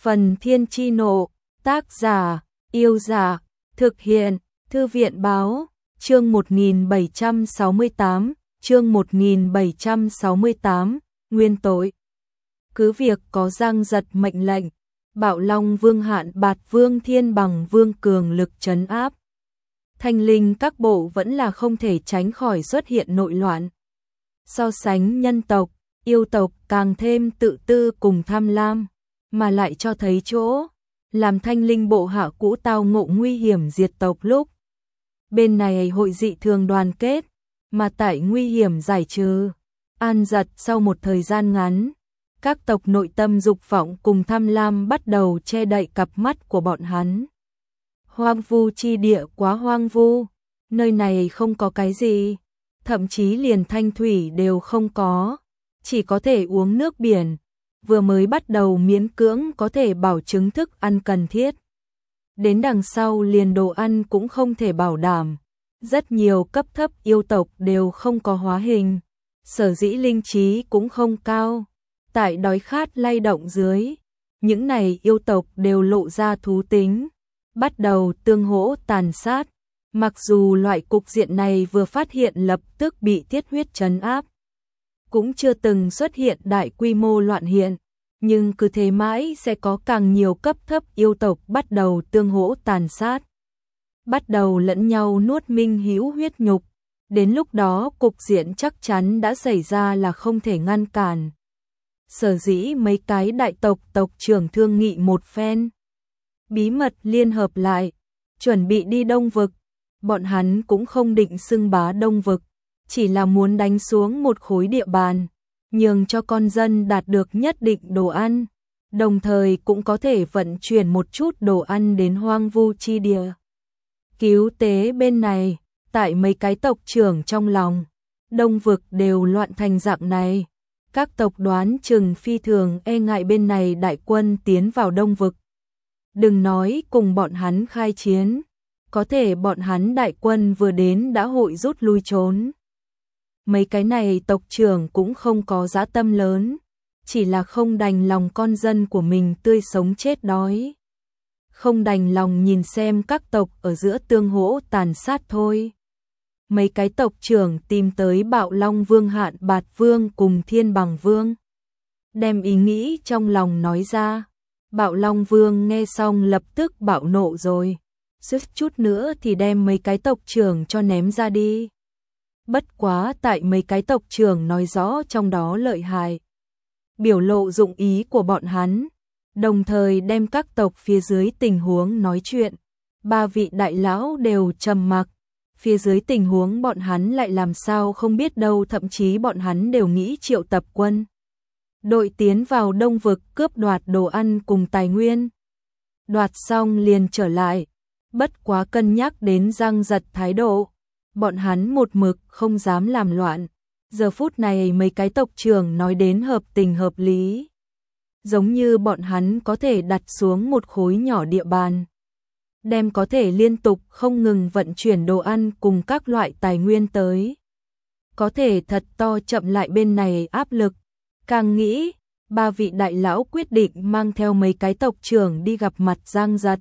Phần Thiên Chi Nộ, tác giả, Yêu Dạ, thực hiện, Thư viện Báo, chương 1768, nguyên tội. Cứ việc có Giang Giật mệnh lệnh, Bạo Long Vương Hạn Bạt Vương Thiên Bằng Vương cường lực trấn áp. Thanh linh các bộ vẫn là không thể tránh khỏi xuất hiện nội loạn. So sánh nhân tộc, yêu tộc càng thêm tự tư cùng tham lam, mà lại cho thấy chỗ, làm thanh linh bộ hạ cũ tao ngộ nguy hiểm diệt tộc lúc. Bên này hội dị thường đoàn kết, mà tại nguy hiểm giải trừ, an giật sau một thời gian ngắn. Các tộc nội tâm dục vọng cùng tham lam bắt đầu che đậy cặp mắt của bọn hắn. Hoang vu chi địa quá hoang vu, nơi này không có cái gì, thậm chí liền thanh thủy đều không có, chỉ có thể uống nước biển, vừa mới bắt đầu miễn cưỡng có thể bảo chứng thức ăn cần thiết. Đến đằng sau liền đồ ăn cũng không thể bảo đảm, rất nhiều cấp thấp yêu tộc đều không có hóa hình, sở dĩ linh trí cũng không cao. Tại đói khát lay động dưới, những này yêu tộc đều lộ ra thú tính, bắt đầu tương hỗ tàn sát. Mặc dù loại cục diện này vừa phát hiện lập tức bị thiết huyết trấn áp, cũng chưa từng xuất hiện đại quy mô loạn hiện, nhưng cứ thế mãi sẽ có càng nhiều cấp thấp yêu tộc bắt đầu tương hỗ tàn sát, bắt đầu lẫn nhau nuốt minh hữu huyết nhục. Đến lúc đó cục diện chắc chắn đã xảy ra là không thể ngăn cản. Sở dĩ mấy cái đại tộc tộc trưởng thương nghị một phen, bí mật liên hợp lại, chuẩn bị đi Đông Vực. Bọn hắn cũng không định xưng bá Đông Vực, chỉ là muốn đánh xuống một khối địa bàn, nhường cho con dân đạt được nhất định đồ ăn, đồng thời cũng có thể vận chuyển một chút đồ ăn đến hoang vu chi địa. Cứu tế bên này, tại mấy cái tộc trưởng trong lòng, Đông Vực đều loạn thành dạng này. Các tộc đoán chừng phi thường e ngại bên này đại quân tiến vào Đông Vực. Đừng nói cùng bọn hắn khai chiến, có thể bọn hắn đại quân vừa đến đã hội rút lui trốn. Mấy cái này tộc trưởng cũng không có dã tâm lớn, chỉ là không đành lòng con dân của mình tươi sống chết đói. Không đành lòng nhìn xem các tộc ở giữa tương hỗ tàn sát thôi. Mấy cái tộc trưởng tìm tới Bạo Long Vương Hạn Bạt Vương cùng Thiên Bằng Vương, đem ý nghĩ trong lòng nói ra. Bạo Long Vương nghe xong lập tức bạo nộ rồi, suýt chút nữa thì đem mấy cái tộc trưởng cho ném ra đi. Bất quá tại mấy cái tộc trưởng nói rõ trong đó lợi hại, biểu lộ dụng ý của bọn hắn, đồng thời đem các tộc phía dưới tình huống nói chuyện. Ba vị đại lão đều trầm mặc. Phía dưới tình huống bọn hắn lại làm sao không biết đâu, thậm chí bọn hắn đều nghĩ triệu tập quân đội tiến vào Đông Vực cướp đoạt đồ ăn cùng tài nguyên. Đoạt xong liền trở lại, bất quá cân nhắc đến Giang Giật thái độ, bọn hắn một mực không dám làm loạn. Giờ phút này mấy cái tộc trưởng nói đến hợp tình hợp lý, giống như bọn hắn có thể đặt xuống một khối nhỏ địa bàn, đem có thể liên tục không ngừng vận chuyển đồ ăn cùng các loại tài nguyên tới, có thể thật to chậm lại bên này áp lực. Càng nghĩ, ba vị đại lão quyết định mang theo mấy cái tộc trưởng đi gặp mặt Giang Giật,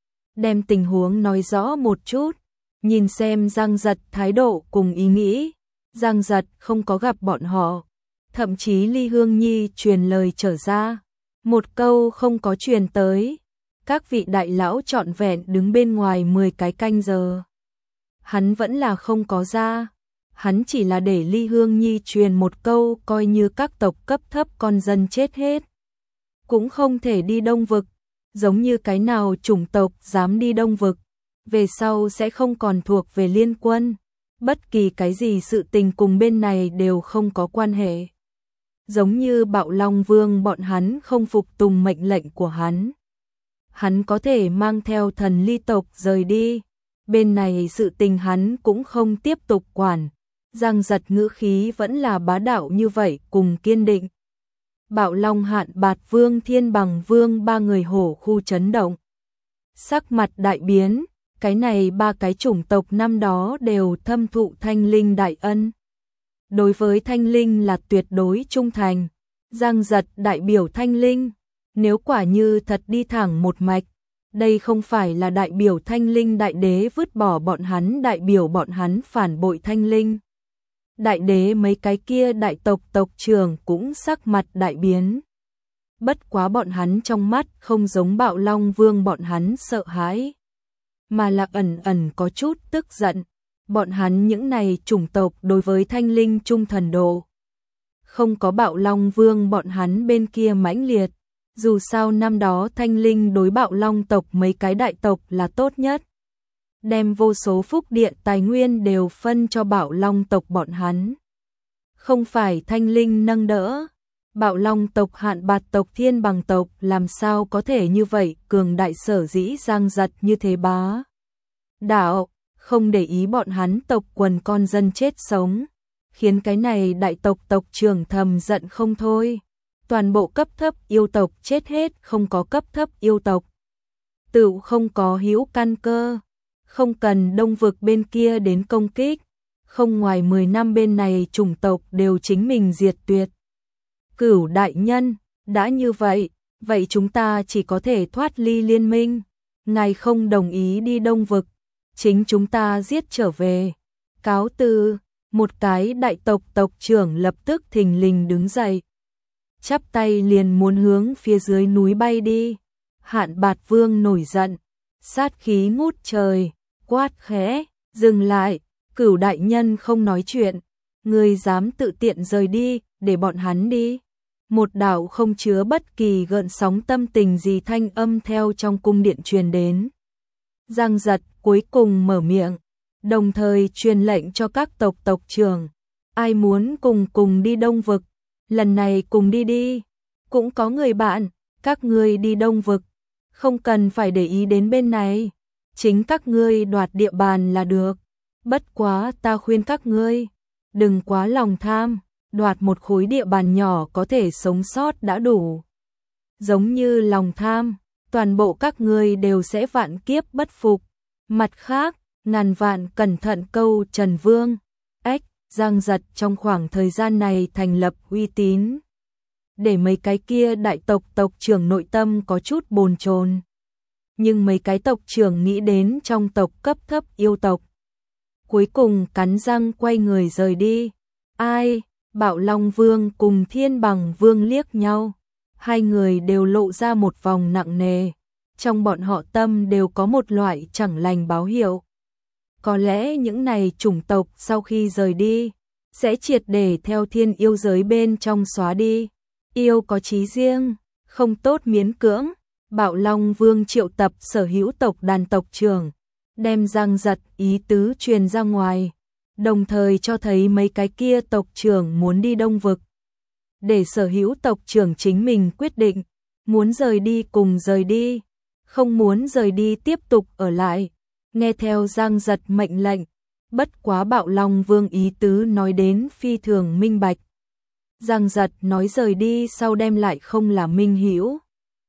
đem tình huống nói rõ một chút, nhìn xem Giang Giật thái độ cùng ý nghĩ. Giang Giật không có gặp bọn họ, thậm chí Ly Hương Nhi truyền lời trở ra, một câu không có truyền tới. Các vị đại lão trọn vẹn đứng bên ngoài 10 cái canh giờ, hắn vẫn là không có ra. Hắn chỉ là để Ly Hương Nhi truyền một câu, coi như các tộc cấp thấp con dân chết hết cũng không thể đi Đông Vực, giống như cái nào chủng tộc dám đi Đông Vực, về sau sẽ không còn thuộc về liên quân, bất kỳ cái gì sự tình cùng bên này đều không có quan hệ. Giống như Bạo Long Vương bọn hắn không phục tùng mệnh lệnh của hắn, hắn có thể mang theo thần ly tộc rời đi, bên này sự tình hắn cũng không tiếp tục quản. Giang Giật ngữ khí vẫn là bá đạo như vậy cùng kiên định. Bạo Long Hạn Bạt Vương Thiên Bằng Vương ba người hổ khu chấn động, sắc mặt đại biến. Cái này ba cái chủng tộc năm đó đều thâm thụ Thanh Linh đại ân, đối với Thanh Linh là tuyệt đối trung thành. Giang Giật đại biểu Thanh Linh, Nếu quả như thật đi thẳng một mạch, đây không phải là đại biểu Thanh Linh Đại Đế vứt bỏ bọn hắn, đại biểu bọn hắn phản bội Thanh Linh Đại Đế. Mấy cái kia đại tộc tộc trưởng cũng sắc mặt đại biến. Bất quá bọn hắn trong mắt không giống Bạo Long Vương bọn hắn sợ hãi, mà là ẩn ẩn có chút tức giận. Bọn hắn những này chủng tộc đối với Thanh Linh trung thần độ không có Bạo Long Vương bọn hắn bên kia mãnh liệt. Dù sao năm đó Thanh Linh đối Bạo Long tộc mấy cái đại tộc là tốt nhất, đem vô số phúc địa tài nguyên đều phân cho Bạo Long tộc bọn hắn. Không phải Thanh Linh nâng đỡ, Bạo Long tộc, Hạn Bạt tộc, Thiên Bằng tộc làm sao có thể như vậy cường đại, sở dĩ Giang Giật như thế bá đạo, không để ý bọn hắn tộc quần con dân chết sống, khiến cái này đại tộc tộc trưởng thầm giận không thôi. Toàn bộ cấp thấp yêu tộc chết hết, không có cấp thấp yêu tộc tựu không có hữu căn cơ, không cần Đông vực bên kia đến công kích, không ngoài 10 năm bên này chủng tộc đều chính mình diệt tuyệt. Cửu đại nhân, đã như vậy, vậy chúng ta chỉ có thể thoát ly liên minh. Ngài không đồng ý đi Đông vực, chính chúng ta giết trở về. Cáo từ. Một cái đại tộc tộc trưởng lập tức thình lình đứng dậy, chắp tay liền muốn hướng phía dưới núi bay đi. Hạn Bạt Vương nổi giận, sát khí ngút trời, quát khẽ, dừng lại. Cửu đại nhân không nói chuyện, ngươi dám tự tiện rời đi, để bọn hắn đi. Một đạo không chứa bất kỳ gợn sóng tâm tình gì thanh âm theo trong cung điện truyền đến. Giang Giật cuối cùng mở miệng, đồng thời truyền lệnh cho các tộc tộc trưởng, ai muốn cùng đi Đông vực, lần này cùng đi đi. Cũng có người bạn, các ngươi đi Đông vực, không cần phải để ý đến bên này, chính các ngươi đoạt địa bàn là được. Bất quá ta khuyên các ngươi, đừng quá lòng tham, đoạt một khối địa bàn nhỏ có thể sống sót đã đủ. Giống như lòng tham, toàn bộ các ngươi đều sẽ vạn kiếp bất phục. Mặt khác, ngàn vạn cẩn thận câu Trần Vương. Giang Giật trong khoảng thời gian này thành lập uy tín, để mấy cái kia đại tộc tộc trưởng nội tâm có chút bồn chồn. Nhưng mấy cái tộc trưởng nghĩ đến trong tộc cấp thấp yêu tộc, cuối cùng cắn răng quay người rời đi. Ai? Bạo Long Vương cùng Thiên Bằng Vương liếc nhau, hai người đều lộ ra một vòng nặng nề, trong bọn họ tâm đều có một loại chẳng lành báo hiệu. Có lẽ những này chủng tộc sau khi rời đi, sẽ triệt để theo thiên yêu giới bên trong xóa đi. Yêu có chí riêng, không tốt miễn cưỡng. Bạo Long Vương triệu tập sở hữu tộc đàn tộc trưởng, đem Giang Giật ý tứ truyền ra ngoài, đồng thời cho thấy mấy cái kia tộc trưởng muốn đi Đông vực, để sở hữu tộc trưởng chính mình quyết định, muốn rời đi cùng rời đi, không muốn rời đi tiếp tục ở lại, nghe theo Giang Giật mệnh lệnh. Bất quá Bạo Long Vương ý tứ nói đến phi thường minh bạch. Giang Giật nói rời đi sau đem lại không là minh hữu,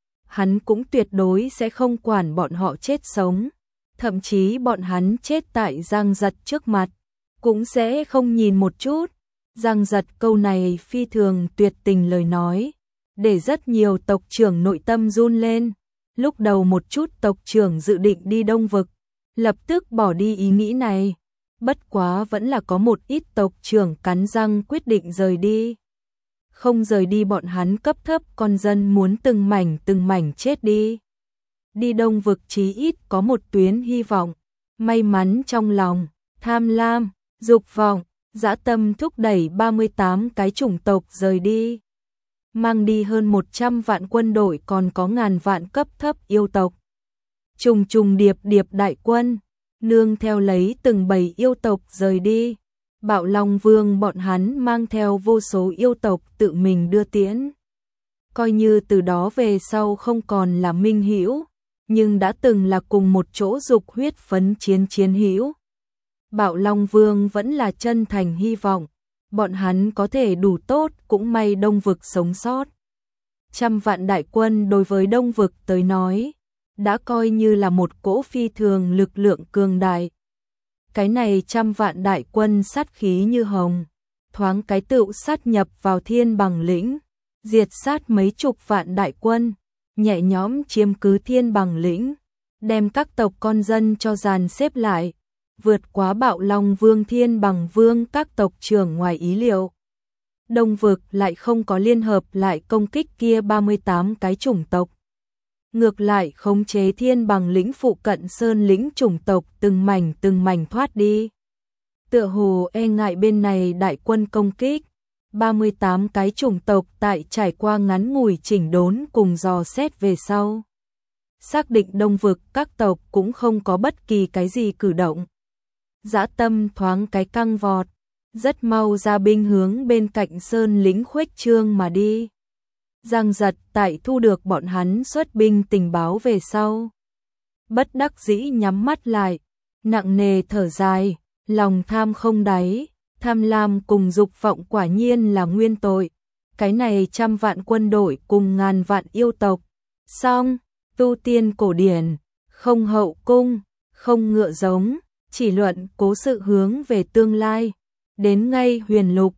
hắn cũng tuyệt đối sẽ không quản bọn họ chết sống, thậm chí bọn hắn chết tại Giang Giật trước mặt, cũng sẽ không nhìn một chút. Giang Giật câu này phi thường tuyệt tình lời nói, để rất nhiều tộc trưởng nội tâm run lên. Lúc đầu một chút tộc trưởng dự định đi Đông vực, lập tức bỏ đi ý nghĩ này. Bất quá vẫn là có một ít tộc trưởng cắn răng quyết định rời đi. Không rời đi bọn hắn cấp thấp con dân muốn từng mảnh chết đi. Đi Đông vực chí ít có một tuyến hy vọng, may mắn trong lòng, tham lam, dục vọng, dã tâm thúc đẩy 38 cái chủng tộc rời đi. Mang đi hơn 100 vạn quân đội, còn có ngàn vạn cấp thấp yêu tộc. Trùng trùng điệp điệp đại quân, nương theo lấy từng bầy yêu tộc rời đi. Bạo Long Vương bọn hắn mang theo vô số yêu tộc tự mình đưa tiễn. Coi như từ đó về sau không còn là minh hữu, nhưng đã từng là cùng một chỗ dục huyết phấn chiến hữu. Bạo Long Vương vẫn là chân thành hy vọng, bọn hắn có thể đủ tốt, cũng may Đông vực sống sót. 100 vạn đại quân đối với Đông vực tới nói, đã coi như là một cỗ phi thường lực lượng cường đại. Cái này 100 vạn đại quân sát khí như hồng, thoáng cái tựu sát nhập vào Thiên Bằng lĩnh, diệt sát mấy chục vạn đại quân, nhẹ nhõm chiếm cứ Thiên Bằng lĩnh, đem các tộc con dân cho dàn xếp lại, vượt quá Bạo Long Vương Thiên Bằng Vương các tộc trưởng ngoài ý liệu. Đông vực lại không có liên hợp lại công kích kia 38 cái chủng tộc. Ngược lại khống chế Thiên Bằng lĩnh phụ cận sơn lĩnh chủng tộc từng mảnh thoát đi. Tựa hồ e ngại bên này đại quân công kích, 38 cái chủng tộc tại trải qua ngắn ngủi chỉnh đốn cùng dò xét về sau. Xác định đông vực các tộc cũng không có bất kỳ cái gì cử động. Dã tâm thoáng cái căng vọt, rất mau ra binh hướng bên cạnh sơn lĩnh khuếch trương mà đi. Giang Giật tại thu được bọn hắn xuất binh tình báo về sau. Bất đắc dĩ nhắm mắt lại, nặng nề thở dài, lòng tham không đáy, tham lam cùng dục vọng quả nhiên là nguyên tội. Cái này 100 vạn quân đội cùng ngàn vạn yêu tộc. Song, tu tiên cổ điển, không hậu cung, không ngựa giống, chỉ luận cố sự hướng về tương lai. Đến ngay huyền lục,